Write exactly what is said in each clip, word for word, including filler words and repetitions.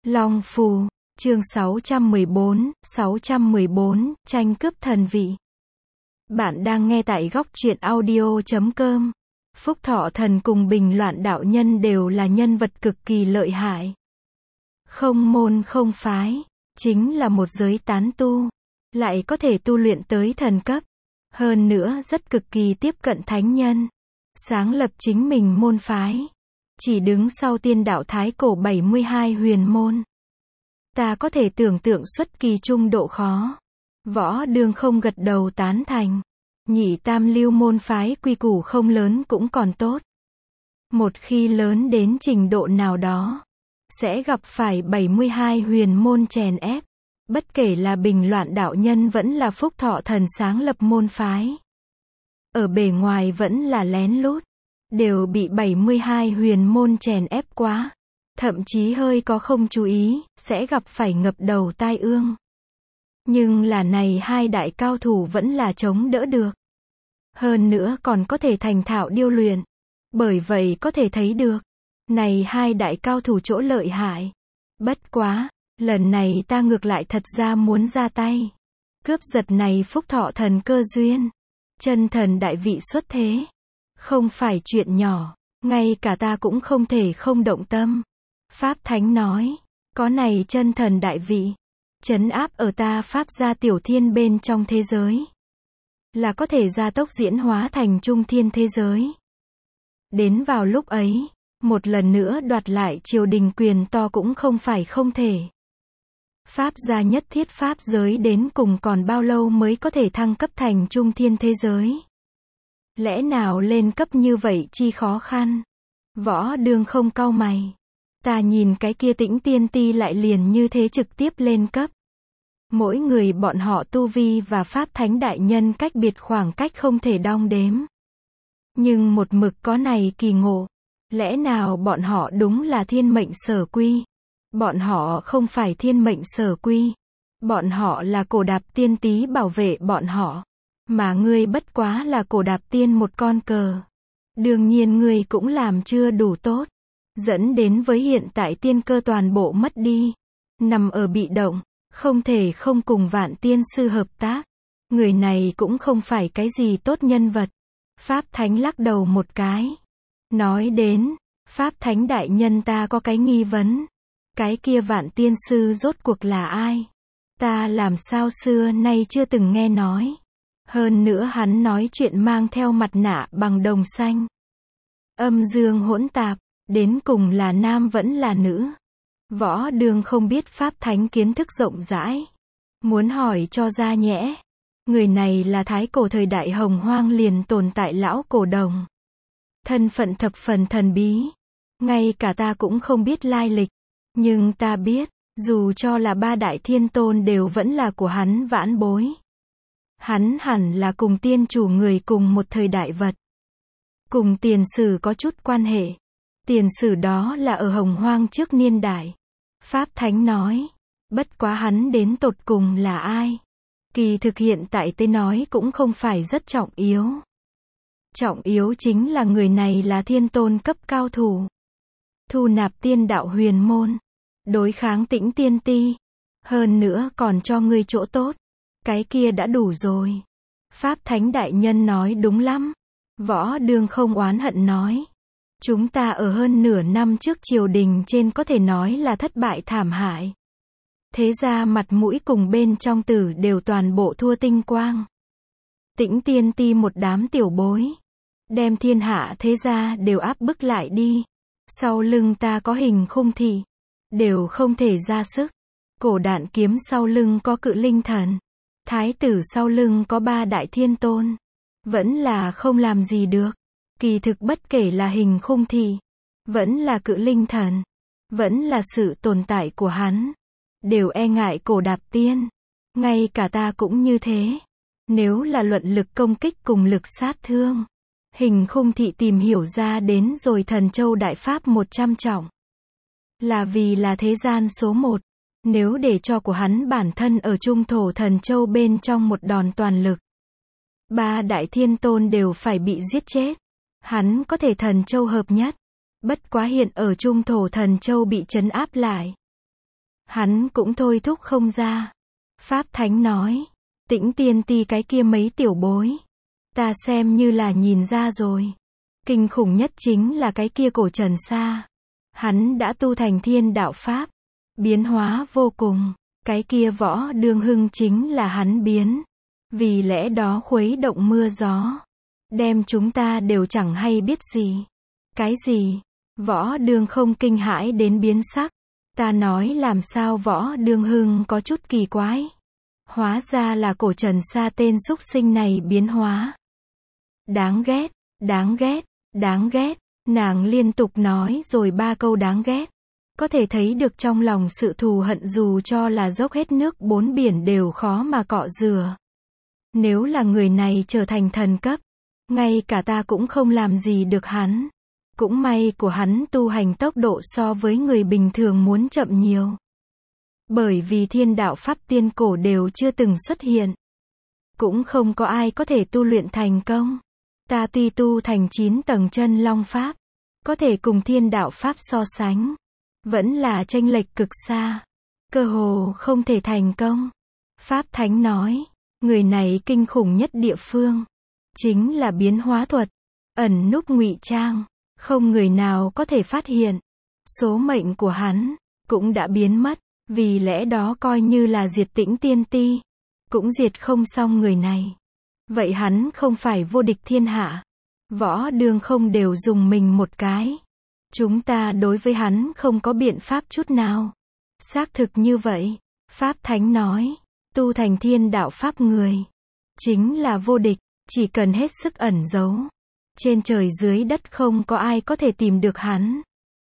Long Phù, chương sáu trăm mười bốn, sáu trăm mười bốn, tranh cướp thần vị. Bạn đang nghe tại góc truyện audio chấm com. Phúc Thọ Thần cùng Bình Loạn đạo nhân đều là nhân vật cực kỳ lợi hại. Không môn không phái, chính là một giới tán tu, lại có thể tu luyện tới thần cấp. Hơn nữa rất cực kỳ tiếp cận thánh nhân. Sáng lập chính mình môn phái. Chỉ đứng sau tiên đạo thái cổ bảy mươi hai huyền môn. Ta có thể tưởng tượng xuất kỳ trung độ khó. Võ Đương không gật đầu tán thành. Nhị tam lưu môn phái quy củ không lớn cũng còn tốt. Một khi lớn đến trình độ nào đó, sẽ gặp phải bảy mươi hai huyền môn chèn ép. Bất kể là Bình Loạn đạo nhân vẫn là Phúc Thọ Thần sáng lập môn phái. Ở bề ngoài vẫn là lén lút. Đều bị bảy mươi hai huyền môn chèn ép quá. Thậm chí hơi có không chú ý, sẽ gặp phải ngập đầu tai ương. Nhưng là này hai đại cao thủ vẫn là chống đỡ được. Hơn nữa còn có thể thành thạo điêu luyện. Bởi vậy có thể thấy được. Này hai đại cao thủ chỗ lợi hại. Bất quá, lần này ta ngược lại thật ra muốn ra tay. Cướp giật này Phúc Thọ Thần cơ duyên. Chân thần đại vị xuất thế. Không phải chuyện nhỏ, ngay cả ta cũng không thể không động tâm. Pháp Thánh nói, có này chân thần đại vị, trấn áp ở ta Pháp gia tiểu thiên bên trong thế giới. Là có thể gia tốc diễn hóa thành trung thiên thế giới. Đến vào lúc ấy, một lần nữa đoạt lại triều đình quyền to cũng không phải không thể. Pháp gia nhất thiết Pháp giới đến cùng còn bao lâu mới có thể thăng cấp thành trung thiên thế giới. Lẽ nào lên cấp như vậy chi khó khăn? Võ Đương không cau mày. Ta nhìn cái kia Tĩnh Tiên Ti lại liền như thế trực tiếp lên cấp. Mỗi người bọn họ tu vi và Pháp Thánh đại nhân cách biệt khoảng cách không thể đong đếm. Nhưng một mực có này kỳ ngộ. Lẽ nào bọn họ đúng là thiên mệnh sở quy? Bọn họ không phải thiên mệnh sở quy. Bọn họ là Cổ Đạp Tiên Tý bảo vệ bọn họ. Mà ngươi bất quá là Cổ Đạp Tiên một con cờ. Đương nhiên ngươi cũng làm chưa đủ tốt. Dẫn đến với hiện tại tiên cơ toàn bộ mất đi. Nằm ở bị động. Không thể không cùng Vạn Tiên Sư hợp tác. Người này cũng không phải cái gì tốt nhân vật. Pháp Thánh lắc đầu một cái. Nói đến, Pháp Thánh đại nhân ta có cái nghi vấn. Cái kia Vạn Tiên Sư rốt cuộc là ai? Ta làm sao xưa nay chưa từng nghe nói. Hơn nữa hắn nói chuyện mang theo mặt nạ bằng đồng xanh. Âm dương hỗn tạp, đến cùng là nam vẫn là nữ. Võ Đương không biết Pháp Thánh kiến thức rộng rãi. Muốn hỏi cho ra nhẽ. Người này là thái cổ thời đại hồng hoang liền tồn tại lão cổ đồng. Thân phận thập phần thần bí. Ngay cả ta cũng không biết lai lịch. Nhưng ta biết, dù cho là ba đại thiên tôn đều vẫn là của hắn vãn bối. Hắn hẳn là cùng tiên chủ người cùng một thời đại vật. Cùng tiền sử có chút quan hệ. Tiền sử đó là ở hồng hoang trước niên đại. Pháp Thánh nói. Bất quá hắn đến tột cùng là ai? Kỳ thực hiện tại tới nói cũng không phải rất trọng yếu. Trọng yếu chính là người này là thiên tôn cấp cao thủ. Thu nạp tiên đạo huyền môn. Đối kháng Tĩnh Tiên Ti. Hơn nữa còn cho ngươi chỗ tốt. Cái kia đã đủ rồi. Pháp Thánh đại nhân nói đúng lắm. Võ Đương không oán hận nói. Chúng ta ở hơn nửa năm trước triều đình trên có thể nói là thất bại thảm hại. Thế ra mặt mũi cùng bên trong tử đều toàn bộ thua tinh quang. Tĩnh Tiên Ti một đám tiểu bối. Đem thiên hạ thế ra đều áp bức lại đi. Sau lưng ta có hình khung thị. Đều không thể ra sức. Cổ Đạn Kiếm sau lưng có Cự Linh Thần. Thái tử sau lưng có ba đại thiên tôn. Vẫn là không làm gì được. Kỳ thực bất kể là hình khung thị. Vẫn là Cự Linh Thần. Vẫn là sự tồn tại của hắn. Đều e ngại Cổ Đạp Tiên. Ngay cả ta cũng như thế. Nếu là luận lực công kích cùng lực sát thương. Hình khung thị tìm hiểu ra đến rồi Thần Châu Đại Pháp một trăm trọng. Là vì là thế gian số một. Nếu để cho của hắn bản thân ở trung thổ Thần Châu bên trong một đòn toàn lực. Ba đại thiên tôn đều phải bị giết chết. Hắn có thể Thần Châu hợp nhất. Bất quá hiện ở trung thổ Thần Châu bị trấn áp lại. hắn cũng thôi thúc không ra. Pháp Thánh nói, Tĩnh Tiên Ti cái kia mấy tiểu bối, ta xem như là nhìn ra rồi. Kinh khủng nhất chính là cái kia Cổ Trần Sa. Hắn đã tu thành thiên đạo Pháp, biến hóa vô cùng. Cái kia Võ Đương Hưng chính là hắn biến. Vì lẽ đó khuấy động mưa gió, đem chúng ta đều chẳng hay biết gì. Cái gì? Võ Đương không kinh hãi đến biến sắc. Ta nói làm sao Võ Đương Hưng có chút kỳ quái. Hóa ra là Cổ Trần Sa tên súc sinh này biến hóa. Đáng ghét, đáng ghét, đáng ghét. Nàng liên tục nói rồi ba câu đáng ghét. Có thể thấy được trong lòng sự thù hận dù cho là dốc hết nước bốn biển đều khó mà cọ rửa. Nếu là người này trở thành thần cấp, ngay cả ta cũng không làm gì được hắn. Cũng may của hắn tu hành tốc độ so với người bình thường muốn chậm nhiều. Bởi vì thiên đạo Pháp tiên cổ đều chưa từng xuất hiện. Cũng không có ai có thể tu luyện thành công. Ta tuy tu thành chín tầng chân long Pháp, có thể cùng thiên đạo Pháp so sánh. Vẫn là chênh lệch cực xa. Cơ hồ không thể thành công. Pháp Thánh nói, người này kinh khủng nhất địa phương. Chính là biến hóa thuật. Ẩn núp ngụy trang. Không người nào có thể phát hiện. Số mệnh của hắn cũng đã biến mất. Vì lẽ đó coi như là diệt Tĩnh Tiên Ti, cũng diệt không xong người này. Vậy hắn không phải vô địch thiên hạ. Võ Đương không đều dùng mình một cái. Chúng ta đối với hắn không có biện pháp chút nào. Xác thực như vậy. Pháp Thánh nói, tu thành thiên đạo Pháp người, chính là vô địch, chỉ cần hết sức ẩn giấu. Trên trời dưới đất không có ai có thể tìm được hắn.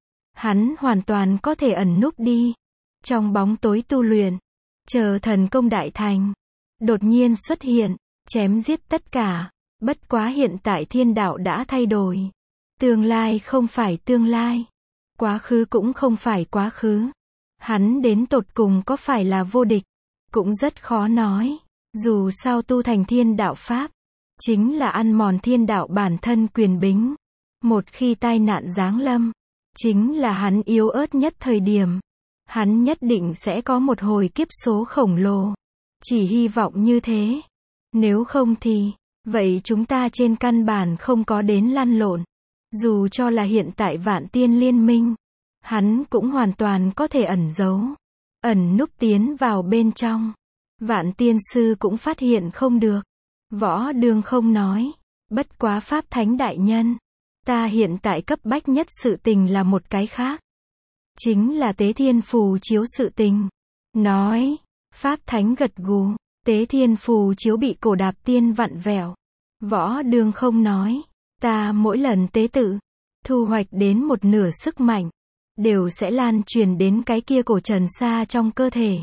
Hắn hoàn toàn có thể ẩn núp đi. Trong bóng tối tu luyện, chờ thần công đại thành, đột nhiên xuất hiện, chém giết tất cả. Bất quá hiện tại thiên đạo đã thay đổi. Tương lai không phải tương lai. Quá khứ cũng không phải quá khứ. Hắn đến tột cùng có phải là vô địch, cũng rất khó nói. Dù sao tu thành thiên đạo Pháp, chính là ăn mòn thiên đạo bản thân quyền bính. Một khi tai nạn giáng lâm, chính là hắn yếu ớt nhất thời điểm. Hắn nhất định sẽ có một hồi kiếp số khổng lồ. Chỉ hy vọng như thế. Nếu không thì, vậy chúng ta trên căn bản không có đến lăn lộn. Dù cho là hiện tại Vạn Tiên Liên Minh, hắn cũng hoàn toàn có thể ẩn giấu, ẩn núp tiến vào bên trong. Vạn Tiên Sư cũng phát hiện không được. Võ Đương không nói, bất quá Pháp Thánh đại nhân, ta hiện tại cấp bách nhất sự tình là một cái khác. Chính là Tế Thiên Phù Chiếu sự tình. Nói, Pháp Thánh gật gù, Tế Thiên Phù Chiếu bị Cổ Đạp Tiên vặn vẹo. Võ Đương không nói, ta mỗi lần tế tự, thu hoạch đến một nửa sức mạnh, đều sẽ lan truyền đến cái kia Cổ Trần Sa trong cơ thể.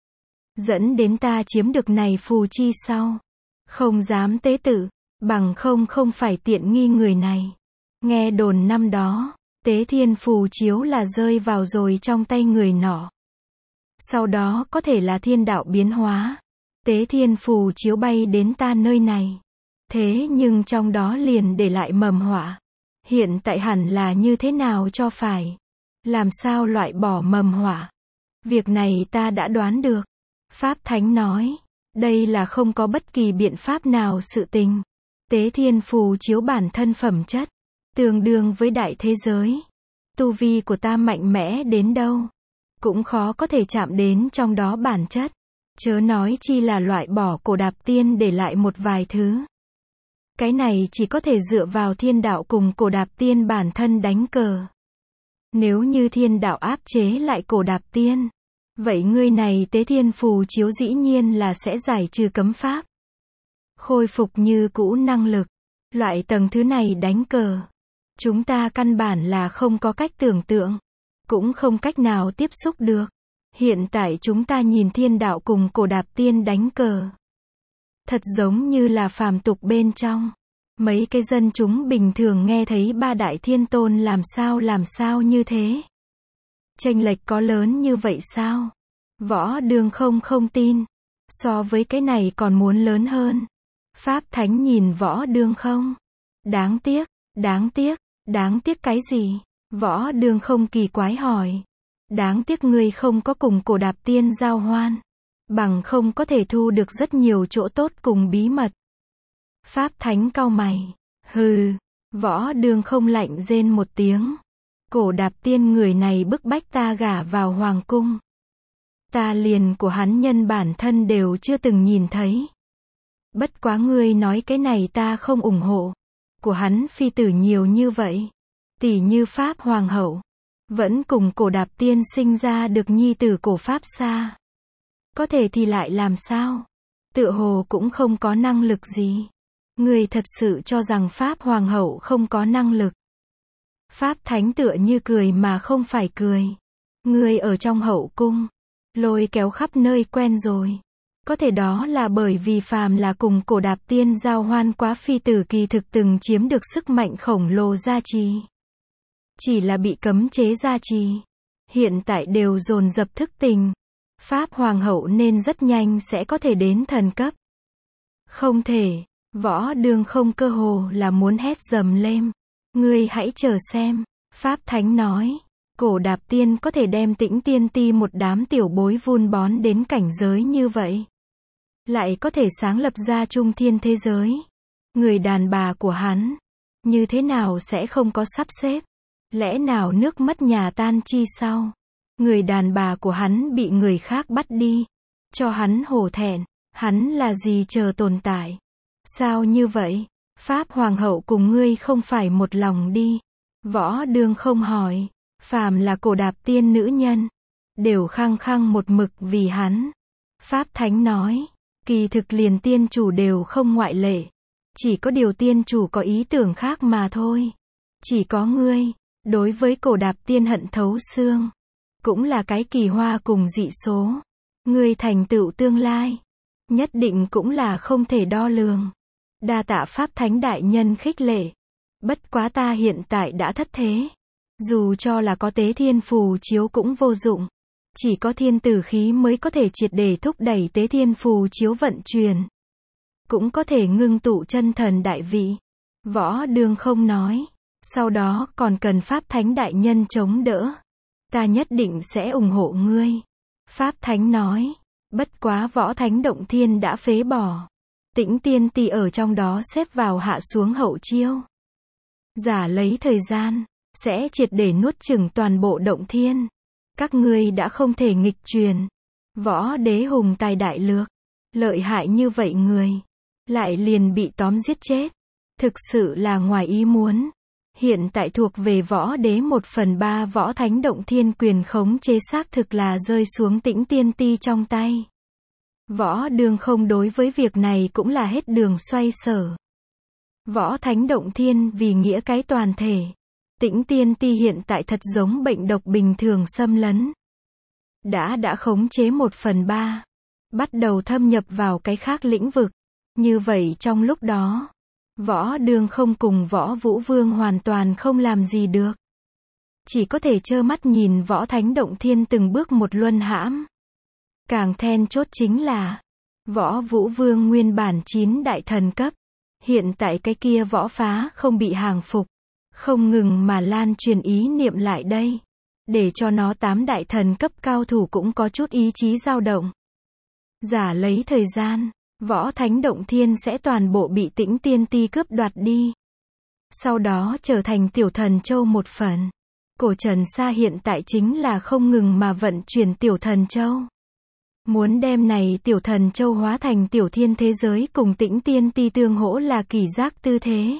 Dẫn đến ta chiếm được này phù chi sau. Không dám tế tự, bằng không không phải tiện nghi người này. Nghe đồn năm đó, Tế Thiên Phù Chiếu là rơi vào rồi trong tay người nọ. Sau đó có thể là thiên đạo biến hóa. Tế Thiên Phù Chiếu bay đến ta nơi này. Thế nhưng trong đó liền để lại mầm họa. Hiện tại hẳn là như thế nào cho phải? Làm sao loại bỏ mầm họa? Việc này ta đã đoán được. Pháp Thánh nói, đây là không có bất kỳ biện pháp nào sự tình. Tế Thiên Phù Chiếu bản thân phẩm chất, tương đương với đại thế giới. Tu vi của ta mạnh mẽ đến đâu, cũng khó có thể chạm đến trong đó bản chất. Chớ nói chi là loại bỏ Cổ Đạp Tiên để lại một vài thứ. Cái này chỉ có thể dựa vào thiên đạo cùng Cổ Đạp Tiên bản thân đánh cờ. Nếu như thiên đạo áp chế lại Cổ Đạp Tiên, vậy ngươi này Tế Thiên Phù Chiếu dĩ nhiên là sẽ giải trừ cấm pháp. Khôi phục như cũ năng lực. Loại tầng thứ này đánh cờ, chúng ta căn bản là không có cách tưởng tượng, cũng không cách nào tiếp xúc được. Hiện tại chúng ta nhìn thiên đạo cùng Cổ Đạp Tiên đánh cờ, thật giống như là phàm tục bên trong. Mấy cái dân chúng bình thường nghe thấy ba đại thiên tôn làm sao làm sao như thế. Chênh lệch có lớn như vậy sao? Võ Đương không không tin. So với cái này còn muốn lớn hơn. Pháp Thánh nhìn Võ Đương không. Đáng tiếc, đáng tiếc, đáng tiếc cái gì? Võ Đương không kỳ quái hỏi. Đáng tiếc ngươi không có cùng Cổ Đạp Tiên giao hoan. Bằng không có thể thu được rất nhiều chỗ tốt cùng bí mật. Pháp Thánh cau mày. Hừ. Võ Đường Không lạnh rên một tiếng. Cổ Đạp Tiên người này bức bách ta gả vào hoàng cung. Ta liền của hắn nhân bản thân đều chưa từng nhìn thấy. Bất quá ngươi nói cái này ta không ủng hộ. Của hắn phi tử nhiều như vậy. Tỷ như Pháp Hoàng hậu. Vẫn cùng Cổ Đạp Tiên sinh ra được nhi tử Cổ Pháp Sa. Có thể thì lại làm sao? Tựa hồ cũng không có năng lực gì. Ngươi thật sự cho rằng Pháp Hoàng hậu không có năng lực. Pháp Thánh tựa như cười mà không phải cười. Ngươi ở trong hậu cung. Lôi kéo khắp nơi quen rồi. Có thể đó là bởi vì phàm là cùng Cổ Đạp Tiên giao hoan quá phi tử kỳ thực từng chiếm được sức mạnh khổng lồ gia trì. Chỉ là bị cấm chế gia trì. Hiện tại đều dồn dập thức tình. Pháp Hoàng hậu nên rất nhanh sẽ có thể đến thần cấp. Không thể. Võ Đường Không cơ hồ là muốn hét dầm lên. Ngươi hãy chờ xem. Pháp Thánh nói. Cổ Đạp Tiên có thể đem Tĩnh Tiên Ti một đám tiểu bối vun bón đến cảnh giới như vậy. Lại có thể sáng lập ra trung thiên thế giới. Người đàn bà của hắn. Như thế nào sẽ không có sắp xếp? Lẽ nào nước mất nhà tan chi sau? Người đàn bà của hắn bị người khác bắt đi. Cho hắn hổ thẹn. Hắn là gì chờ tồn tại? Sao như vậy? Pháp Hoàng hậu cùng ngươi không phải một lòng đi. Võ Đường Không hỏi. Phàm là Cổ Đạp Tiên nữ nhân. Đều khăng khăng một mực vì hắn. Pháp Thánh nói. Kỳ thực liền tiên chủ đều không ngoại lệ. Chỉ có điều tiên chủ có ý tưởng khác mà thôi. Chỉ có ngươi. Đối với Cổ Đạp Tiên hận thấu xương. Cũng là cái kỳ hoa cùng dị số. Ngươi thành tựu tương lai. Nhất định cũng là không thể đo lường. Đa tạ Pháp Thánh đại nhân khích lệ. Bất quá ta hiện tại đã thất thế. Dù cho là có tế thiên phù chiếu cũng vô dụng. Chỉ có thiên tử khí mới có thể triệt để thúc đẩy tế thiên phù chiếu vận chuyển. Cũng có thể ngưng tụ chân thần đại vị. Võ Đường Không nói. Sau đó còn cần Pháp Thánh đại nhân chống đỡ. Ta nhất định sẽ ủng hộ ngươi. Pháp Thánh nói. Bất quá Võ Thánh Động Thiên đã phế bỏ. Tĩnh Tiên Ti ở trong đó xếp vào hạ xuống hậu chiêu. Giả lấy thời gian. Sẽ triệt để nuốt chửng toàn bộ Động Thiên. Các ngươi đã không thể nghịch truyền. Võ Đế hùng tài đại lược. Lợi hại như vậy người. Lại liền bị tóm giết chết. Thực sự là ngoài ý muốn. Hiện tại thuộc về Võ Đế một phần ba Võ Thánh Động Thiên quyền khống chế xác thực là rơi xuống Tĩnh Tiên Ti trong tay. Võ Đường Không đối với việc này cũng là hết đường xoay sở. Võ Thánh Động Thiên vì nghĩa cái toàn thể. Tĩnh Tiên Ti hiện tại thật giống bệnh độc bình thường xâm lấn. Đã đã khống chế một phần ba. Bắt đầu thâm nhập vào cái khác lĩnh vực. Như vậy trong lúc đó, Võ Đường Không cùng Võ Vũ Vương hoàn toàn không làm gì được. Chỉ có thể trơ mắt nhìn Võ Thánh Động Thiên từng bước một luân hãm. Càng then chốt chính là, Võ Vũ Vương nguyên bản chín đại thần cấp. Hiện tại cái kia võ phá không bị hàng phục. Không ngừng mà lan truyền ý niệm lại đây. Để cho nó tám đại thần cấp cao thủ cũng có chút ý chí dao động. Giả lấy thời gian, Võ Thánh Động Thiên sẽ toàn bộ bị Tĩnh Tiên Ti cướp đoạt đi. Sau đó trở thành Tiểu Thần Châu một phần. Cổ Trần Sa hiện tại chính là không ngừng mà vận chuyển Tiểu Thần Châu. Muốn đem này Tiểu Thần Châu hóa thành Tiểu Thiên thế giới cùng Tĩnh Tiên Ti tương hỗ là kỳ giác tư thế.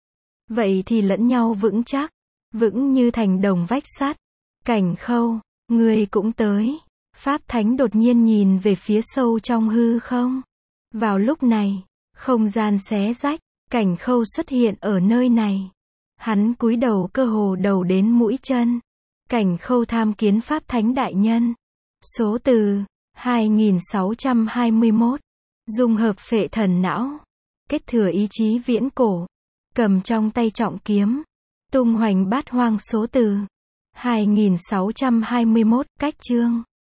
Vậy thì lẫn nhau vững chắc. Vững như thành đồng vách sắt. Cảnh Khâu, ngươi cũng tới. Pháp Thánh đột nhiên nhìn về phía sâu trong hư không. Vào lúc này, không gian xé rách, Cảnh Khâu xuất hiện ở nơi này. Hắn cúi đầu cơ hồ đầu đến mũi chân. Cảnh Khâu tham kiến Pháp Thánh đại nhân. Số từ hai nghìn sáu trăm hai mươi mốt. Dung hợp phệ thần não. Kết thừa ý chí viễn cổ. Cầm trong tay trọng kiếm. Tung hoành bát hoang số từ hai nghìn sáu trăm hai mươi mốt. Cách chương